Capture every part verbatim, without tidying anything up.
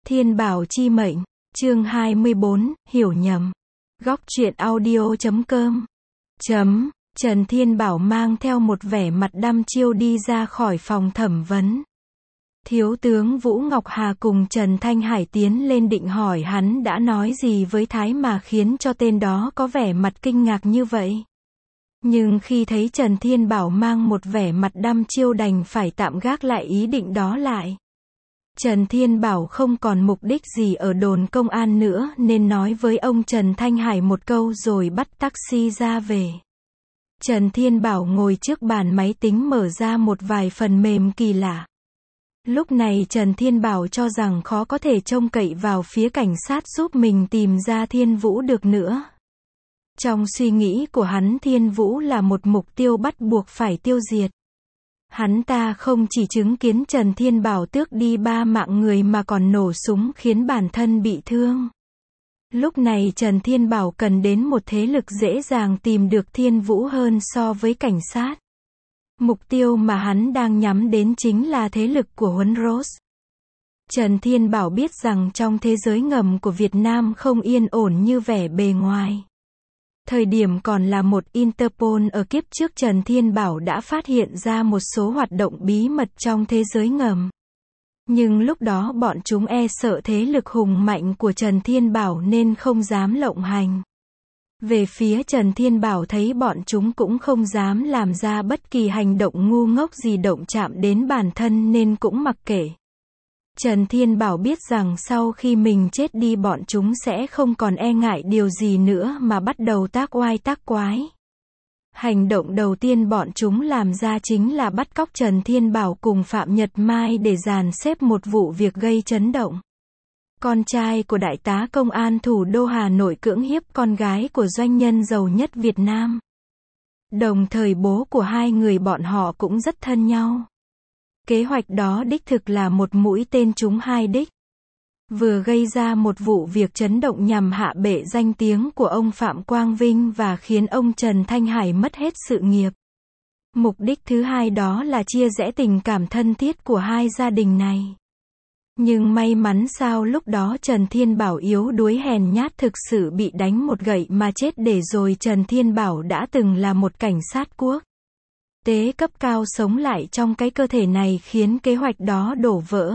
Thiên Bảo chi mệnh, chương hai mươi bốn, hiểu nhầm. Góc truyện audio chấm com. Chấm, Trần Thiên Bảo mang theo một vẻ mặt đăm chiêu đi ra khỏi phòng thẩm vấn. Thiếu tướng Vũ Ngọc Hà cùng Trần Thanh Hải tiến lên định hỏi hắn đã nói gì với Thái mà khiến cho tên đó có vẻ mặt kinh ngạc như vậy. Nhưng khi thấy Trần Thiên Bảo mang một vẻ mặt đăm chiêu đành phải tạm gác lại ý định đó lại. Trần Thiên Bảo không còn mục đích gì ở đồn công an nữa nên nói với ông Trần Thanh Hải một câu rồi bắt taxi ra về. Trần Thiên Bảo ngồi trước bàn máy tính mở ra một vài phần mềm kỳ lạ. Lúc này Trần Thiên Bảo cho rằng khó có thể trông cậy vào phía cảnh sát giúp mình tìm ra Thiên Vũ được nữa. Trong suy nghĩ của hắn Thiên Vũ là một mục tiêu bắt buộc phải tiêu diệt. Hắn ta không chỉ chứng kiến Trần Thiên Bảo tước đi ba mạng người mà còn nổ súng khiến bản thân bị thương. Lúc này Trần Thiên Bảo cần đến một thế lực dễ dàng tìm được Thiên Vũ hơn so với cảnh sát. Mục tiêu mà hắn đang nhắm đến chính là thế lực của Huấn Rose. Trần Thiên Bảo biết rằng trong thế giới ngầm của Việt Nam không yên ổn như vẻ bề ngoài. Thời điểm còn là một Interpol ở kiếp trước Trần Thiên Bảo đã phát hiện ra một số hoạt động bí mật trong thế giới ngầm. Nhưng lúc đó bọn chúng e sợ thế lực hùng mạnh của Trần Thiên Bảo nên không dám lộng hành. Về phía Trần Thiên Bảo thấy bọn chúng cũng không dám làm ra bất kỳ hành động ngu ngốc gì động chạm đến bản thân nên cũng mặc kệ. Trần Thiên Bảo biết rằng sau khi mình chết đi bọn chúng sẽ không còn e ngại điều gì nữa mà bắt đầu tác oai tác quái. Hành động đầu tiên bọn chúng làm ra chính là bắt cóc Trần Thiên Bảo cùng Phạm Nhật Mai để dàn xếp một vụ việc gây chấn động. Con trai của đại tá công an thủ đô Hà Nội cưỡng hiếp con gái của doanh nhân giàu nhất Việt Nam. Đồng thời bố của hai người bọn họ cũng rất thân nhau. Kế hoạch đó đích thực là một mũi tên trúng hai đích. Vừa gây ra một vụ việc chấn động nhằm hạ bệ danh tiếng của ông Phạm Quang Vinh và khiến ông Trần Thanh Hải mất hết sự nghiệp. Mục đích thứ hai đó là chia rẽ tình cảm thân thiết của hai gia đình này. Nhưng may mắn sao lúc đó Trần Thiên Bảo yếu đuối hèn nhát thực sự bị đánh một gậy mà chết để rồi Trần Thiên Bảo đã từng là một cảnh sát quốc tế cấp cao sống lại trong cái cơ thể này khiến kế hoạch đó đổ vỡ.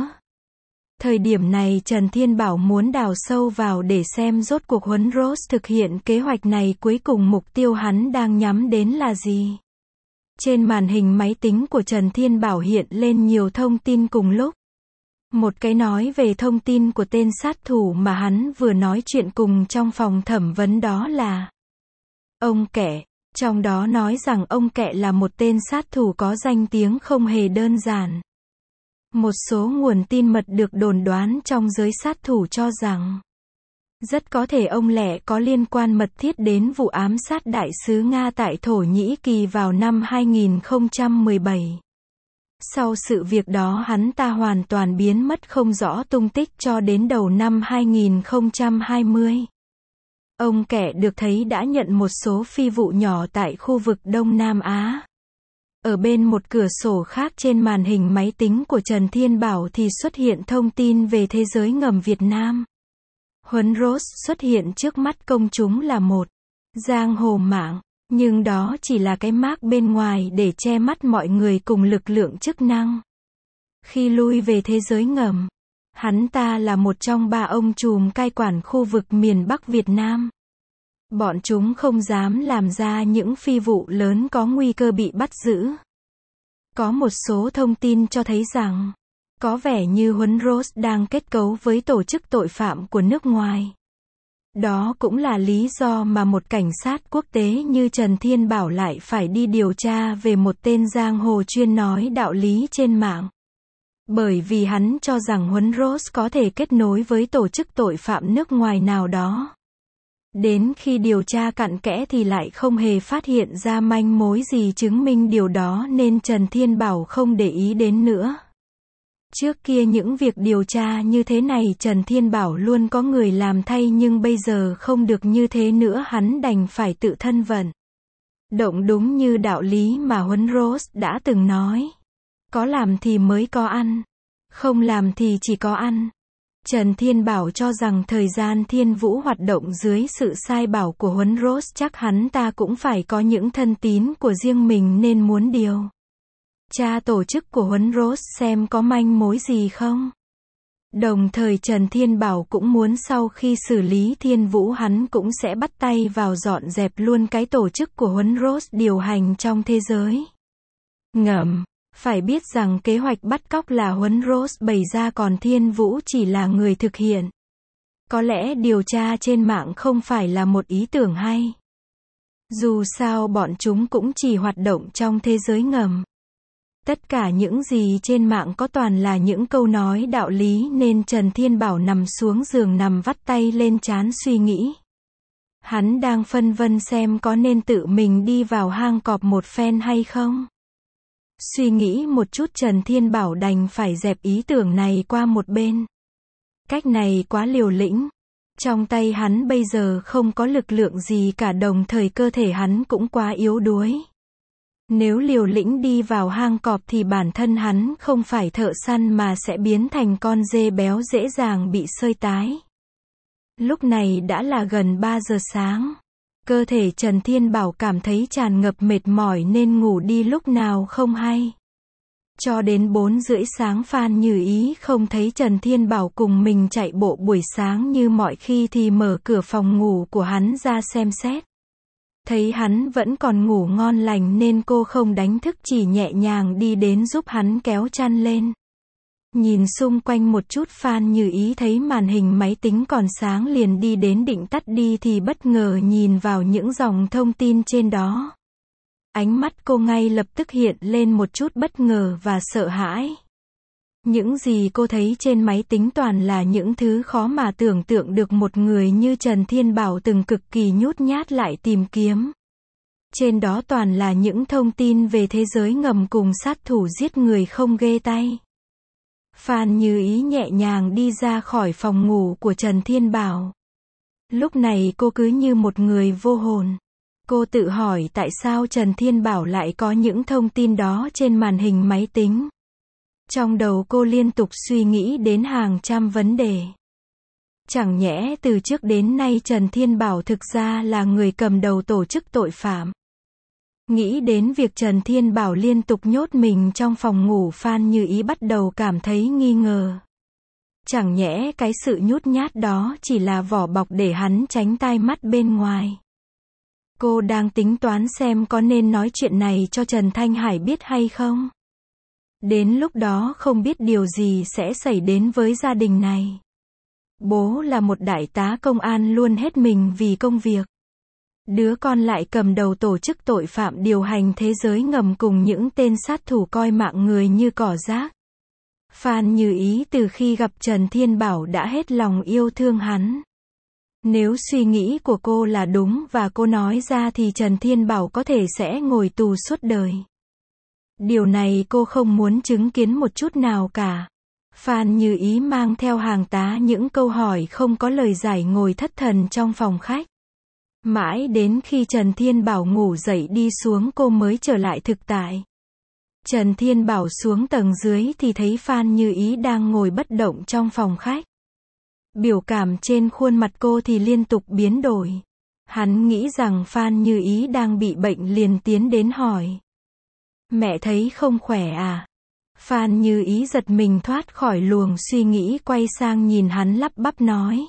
Thời điểm này Trần Thiên Bảo muốn đào sâu vào để xem rốt cuộc Huấn Rose thực hiện kế hoạch này cuối cùng mục tiêu hắn đang nhắm đến là gì. Trên màn hình máy tính của Trần Thiên Bảo hiện lên nhiều thông tin cùng lúc. Một cái nói về thông tin của tên sát thủ mà hắn vừa nói chuyện cùng trong phòng thẩm vấn đó là ông Kẹ. Trong đó nói rằng ông Kẹ là một tên sát thủ có danh tiếng không hề đơn giản. Một số nguồn tin mật được đồn đoán trong giới sát thủ cho rằng rất có thể ông Lẹ có liên quan mật thiết đến vụ ám sát đại sứ Nga tại Thổ Nhĩ Kỳ vào năm hai nghìn không trăm mười bảy. Sau sự việc đó hắn ta hoàn toàn biến mất không rõ tung tích cho đến đầu năm hai nghìn không trăm hai mươi. Ông Kẹ được thấy đã nhận một số phi vụ nhỏ tại khu vực Đông Nam Á. Ở bên một cửa sổ khác trên màn hình máy tính của Trần Thiên Bảo thì xuất hiện thông tin về thế giới ngầm Việt Nam. Huấn Rose xuất hiện trước mắt công chúng là một giang hồ mạng, nhưng đó chỉ là cái mác bên ngoài để che mắt mọi người cùng lực lượng chức năng. Khi lui về thế giới ngầm, hắn ta là một trong ba ông trùm cai quản khu vực miền Bắc Việt Nam. Bọn chúng không dám làm ra những phi vụ lớn có nguy cơ bị bắt giữ. Có một số thông tin cho thấy rằng, có vẻ như Huấn Rose đang kết cấu với tổ chức tội phạm của nước ngoài. Đó cũng là lý do mà một cảnh sát quốc tế như Trần Thiên Bảo lại phải đi điều tra về một tên giang hồ chuyên nói đạo lý trên mạng. Bởi vì hắn cho rằng Huấn Rose có thể kết nối với tổ chức tội phạm nước ngoài nào đó. Đến khi điều tra cặn kẽ thì lại không hề phát hiện ra manh mối gì chứng minh điều đó nên Trần Thiên Bảo không để ý đến nữa. Trước kia những việc điều tra như thế này Trần Thiên Bảo luôn có người làm thay nhưng bây giờ không được như thế nữa hắn đành phải tự thân vận động đúng như đạo lý mà Huấn Rose đã từng nói. Có làm thì mới có ăn, không làm thì chỉ có ăn. Trần Thiên Bảo cho rằng thời gian Thiên Vũ hoạt động dưới sự sai bảo của Huấn Rose chắc hắn ta cũng phải có những thân tín của riêng mình nên muốn điều tra tổ chức của Huấn Rose xem có manh mối gì không. Đồng thời Trần Thiên Bảo cũng muốn sau khi xử lý Thiên Vũ hắn cũng sẽ bắt tay vào dọn dẹp luôn cái tổ chức của Huấn Rose điều hành trong thế giới ngầm. Phải biết rằng kế hoạch bắt cóc là Huấn Rose bày ra còn Thiên Vũ chỉ là người thực hiện. Có lẽ điều tra trên mạng không phải là một ý tưởng hay. Dù sao bọn chúng cũng chỉ hoạt động trong thế giới ngầm. Tất cả những gì trên mạng có toàn là những câu nói đạo lý nên Trần Thiên Bảo nằm xuống giường nằm vắt tay lên trán suy nghĩ. Hắn đang phân vân xem có nên tự mình đi vào hang cọp một phen hay không. Suy nghĩ một chút Trần Thiên Bảo đành phải dẹp ý tưởng này qua một bên. Cách này quá liều lĩnh. Trong tay hắn bây giờ không có lực lượng gì cả đồng thời cơ thể hắn cũng quá yếu đuối. Nếu liều lĩnh đi vào hang cọp thì bản thân hắn không phải thợ săn mà sẽ biến thành con dê béo dễ dàng bị sơi tái. Lúc này đã là gần ba giờ sáng. Cơ thể Trần Thiên Bảo cảm thấy tràn ngập mệt mỏi nên ngủ đi lúc nào không hay. Cho đến bốn rưỡi sáng Phan Như Ý không thấy Trần Thiên Bảo cùng mình chạy bộ buổi sáng như mọi khi thì mở cửa phòng ngủ của hắn ra xem xét. Thấy hắn vẫn còn ngủ ngon lành nên cô không đánh thức chỉ nhẹ nhàng đi đến giúp hắn kéo chăn lên. Nhìn xung quanh một chút Phan Như Ý thấy màn hình máy tính còn sáng liền đi đến định tắt đi thì bất ngờ nhìn vào những dòng thông tin trên đó. Ánh mắt cô ngay lập tức hiện lên một chút bất ngờ và sợ hãi. Những gì cô thấy trên máy tính toàn là những thứ khó mà tưởng tượng được một người như Trần Thiên Bảo từng cực kỳ nhút nhát lại tìm kiếm. Trên đó toàn là những thông tin về thế giới ngầm cùng sát thủ giết người không ghê tay. Phan Như Ý nhẹ nhàng đi ra khỏi phòng ngủ của Trần Thiên Bảo. Lúc này cô cứ như một người vô hồn. Cô tự hỏi tại sao Trần Thiên Bảo lại có những thông tin đó trên màn hình máy tính. Trong đầu cô liên tục suy nghĩ đến hàng trăm vấn đề. Chẳng nhẽ từ trước đến nay Trần Thiên Bảo thực ra là người cầm đầu tổ chức tội phạm. Nghĩ đến việc Trần Thiên Bảo liên tục nhốt mình trong phòng ngủ Phan Như Ý bắt đầu cảm thấy nghi ngờ. Chẳng nhẽ cái sự nhút nhát đó chỉ là vỏ bọc để hắn tránh tai mắt bên ngoài. Cô đang tính toán xem có nên nói chuyện này cho Trần Thanh Hải biết hay không. Đến lúc đó không biết điều gì sẽ xảy đến với gia đình này. Bố là một đại tá công an luôn hết mình vì công việc. Đứa con lại cầm đầu tổ chức tội phạm điều hành thế giới ngầm cùng những tên sát thủ coi mạng người như cỏ rác. Phan Như Ý từ khi gặp Trần Thiên Bảo đã hết lòng yêu thương hắn. Nếu suy nghĩ của cô là đúng và cô nói ra thì Trần Thiên Bảo có thể sẽ ngồi tù suốt đời. Điều này cô không muốn chứng kiến một chút nào cả. Phan Như Ý mang theo hàng tá những câu hỏi không có lời giải ngồi thất thần trong phòng khách. Mãi đến khi Trần Thiên Bảo ngủ dậy đi xuống cô mới trở lại thực tại. Trần Thiên Bảo xuống tầng dưới thì thấy Phan Như Ý đang ngồi bất động trong phòng khách. Biểu cảm trên khuôn mặt cô thì liên tục biến đổi. Hắn nghĩ rằng Phan Như Ý đang bị bệnh liền tiến đến hỏi. Mẹ thấy không khỏe à? Phan Như Ý giật mình thoát khỏi luồng suy nghĩ quay sang nhìn hắn lắp bắp nói.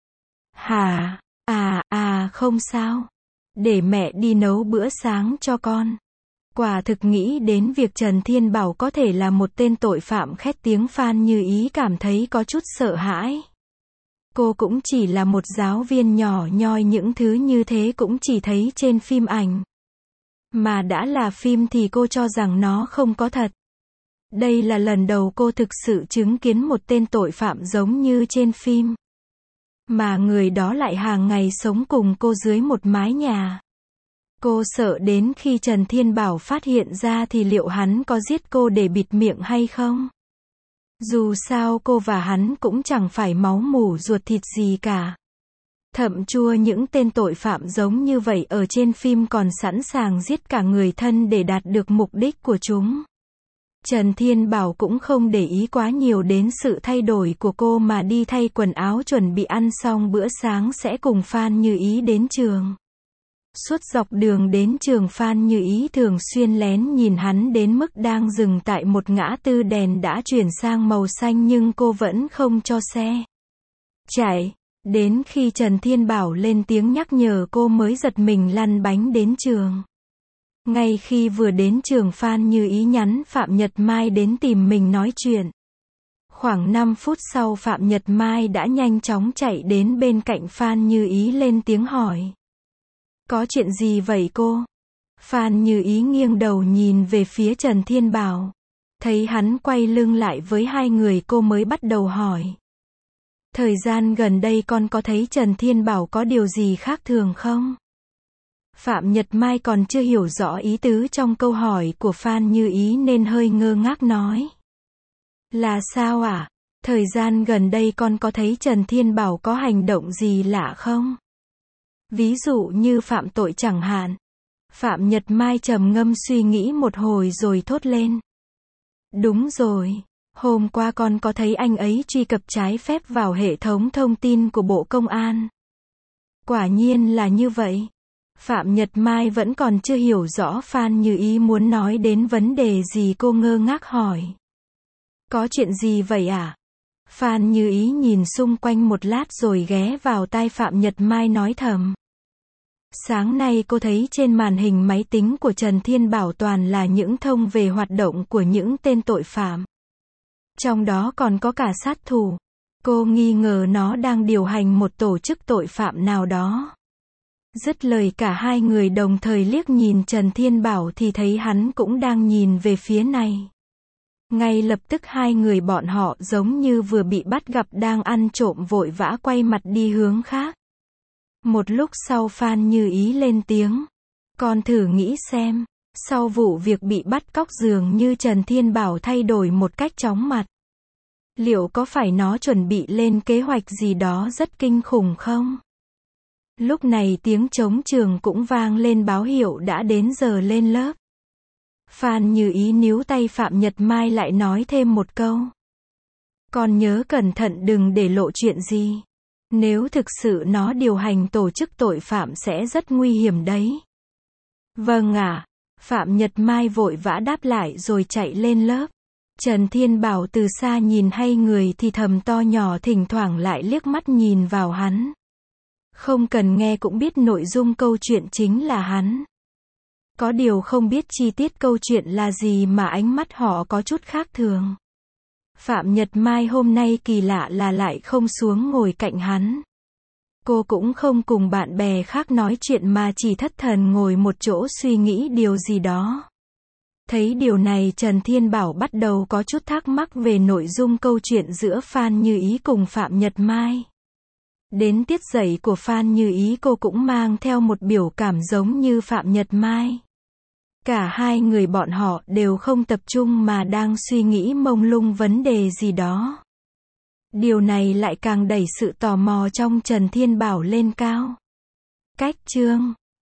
Hả? À, à không sao. Để mẹ đi nấu bữa sáng cho con. Quả thực nghĩ đến việc Trần Thiên Bảo có thể là một tên tội phạm khét tiếng Phan Như Ý cảm thấy có chút sợ hãi. Cô cũng chỉ là một giáo viên nhỏ nhoi những thứ như thế cũng chỉ thấy trên phim ảnh. Mà đã là phim thì cô cho rằng nó không có thật. Đây là lần đầu cô thực sự chứng kiến một tên tội phạm giống như trên phim. Mà người đó lại hàng ngày sống cùng cô dưới một mái nhà. Cô sợ đến khi Trần Thiên Bảo phát hiện ra thì liệu hắn có giết cô để bịt miệng hay không? Dù sao cô và hắn cũng chẳng phải máu mủ ruột thịt gì cả. Thậm chua những tên tội phạm giống như vậy ở trên phim còn sẵn sàng giết cả người thân để đạt được mục đích của chúng. Trần Thiên Bảo cũng không để ý quá nhiều đến sự thay đổi của cô mà đi thay quần áo chuẩn bị ăn xong bữa sáng sẽ cùng Phan Như Ý đến trường. Suốt dọc đường đến trường Phan Như Ý thường xuyên lén nhìn hắn đến mức đang dừng tại một ngã tư đèn đã chuyển sang màu xanh nhưng cô vẫn không cho xe chạy. Đến khi Trần Thiên Bảo lên tiếng nhắc nhở cô mới giật mình lăn bánh đến trường. Ngay khi vừa đến trường Phan Như Ý nhắn Phạm Nhật Mai đến tìm mình nói chuyện. Khoảng năm phút sau Phạm Nhật Mai đã nhanh chóng chạy đến bên cạnh Phan Như Ý lên tiếng hỏi. Có chuyện gì vậy cô? Phan Như Ý nghiêng đầu nhìn về phía Trần Thiên Bảo. Thấy hắn quay lưng lại với hai người cô mới bắt đầu hỏi. Thời gian gần đây con có thấy Trần Thiên Bảo có điều gì khác thường không? Phạm Nhật Mai còn chưa hiểu rõ ý tứ trong câu hỏi của Phan Như Ý nên hơi ngơ ngác nói. Là sao ạ? À? Thời gian gần đây con có thấy Trần Thiên Bảo có hành động gì lạ không? Ví dụ như phạm tội chẳng hạn. Phạm Nhật Mai trầm ngâm suy nghĩ một hồi rồi thốt lên. Đúng rồi. Hôm qua con có thấy anh ấy truy cập trái phép vào hệ thống thông tin của Bộ Công an. Quả nhiên là như vậy. Phạm Nhật Mai vẫn còn chưa hiểu rõ Phan Như Ý muốn nói đến vấn đề gì, cô ngơ ngác hỏi. Có chuyện gì vậy à? Phan Như Ý nhìn xung quanh một lát rồi ghé vào tai Phạm Nhật Mai nói thầm. Sáng nay cô thấy trên màn hình máy tính của Trần Thiên Bảo toàn là những thông về hoạt động của những tên tội phạm. Trong đó còn có cả sát thủ. Cô nghi ngờ nó đang điều hành một tổ chức tội phạm nào đó. Dứt lời cả hai người đồng thời liếc nhìn Trần Thiên Bảo thì thấy hắn cũng đang nhìn về phía này. Ngay lập tức hai người bọn họ giống như vừa bị bắt gặp đang ăn trộm vội vã quay mặt đi hướng khác. Một lúc sau Phan Như Ý lên tiếng. Con thử nghĩ xem, sau vụ việc bị bắt cóc dường như Trần Thiên Bảo thay đổi một cách chóng mặt. Liệu có phải nó chuẩn bị lên kế hoạch gì đó rất kinh khủng không? Lúc này tiếng trống trường cũng vang lên báo hiệu đã đến giờ lên lớp. Phan Như Ý níu tay Phạm Nhật Mai lại nói thêm một câu. Con nhớ cẩn thận đừng để lộ chuyện gì. Nếu thực sự nó điều hành tổ chức tội phạm sẽ rất nguy hiểm đấy. Vâng ạ. Phạm Nhật Mai vội vã đáp lại rồi chạy lên lớp. Trần Thiên Bảo từ xa nhìn hai người thì thầm to nhỏ, thỉnh thoảng lại liếc mắt nhìn vào hắn. Không cần nghe cũng biết nội dung câu chuyện chính là hắn. Có điều không biết chi tiết câu chuyện là gì mà ánh mắt họ có chút khác thường. Phạm Nhật Mai hôm nay kỳ lạ là lại không xuống ngồi cạnh hắn. Cô cũng không cùng bạn bè khác nói chuyện mà chỉ thất thần ngồi một chỗ suy nghĩ điều gì đó. Thấy điều này Trần Thiên Bảo bắt đầu có chút thắc mắc về nội dung câu chuyện giữa Phan Như Ý cùng Phạm Nhật Mai. Đến tiết dạy của Phan Như Ý cô cũng mang theo một biểu cảm giống như Phạm Nhật Mai. Cả hai người bọn họ đều không tập trung mà đang suy nghĩ mông lung vấn đề gì đó. Điều này lại càng đẩy sự tò mò trong Trần Thiên Bảo lên cao. Cách chương